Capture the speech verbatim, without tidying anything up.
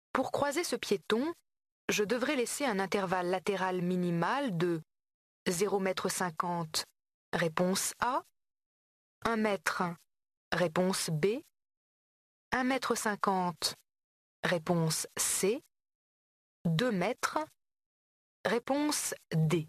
Pour croiser ce piéton, je devrais laisser un intervalle latéral minimal de zéro virgule cinquante m, réponse A, un mètre, réponse B, un mètre cinquante, réponse C, deux mètres, réponse D.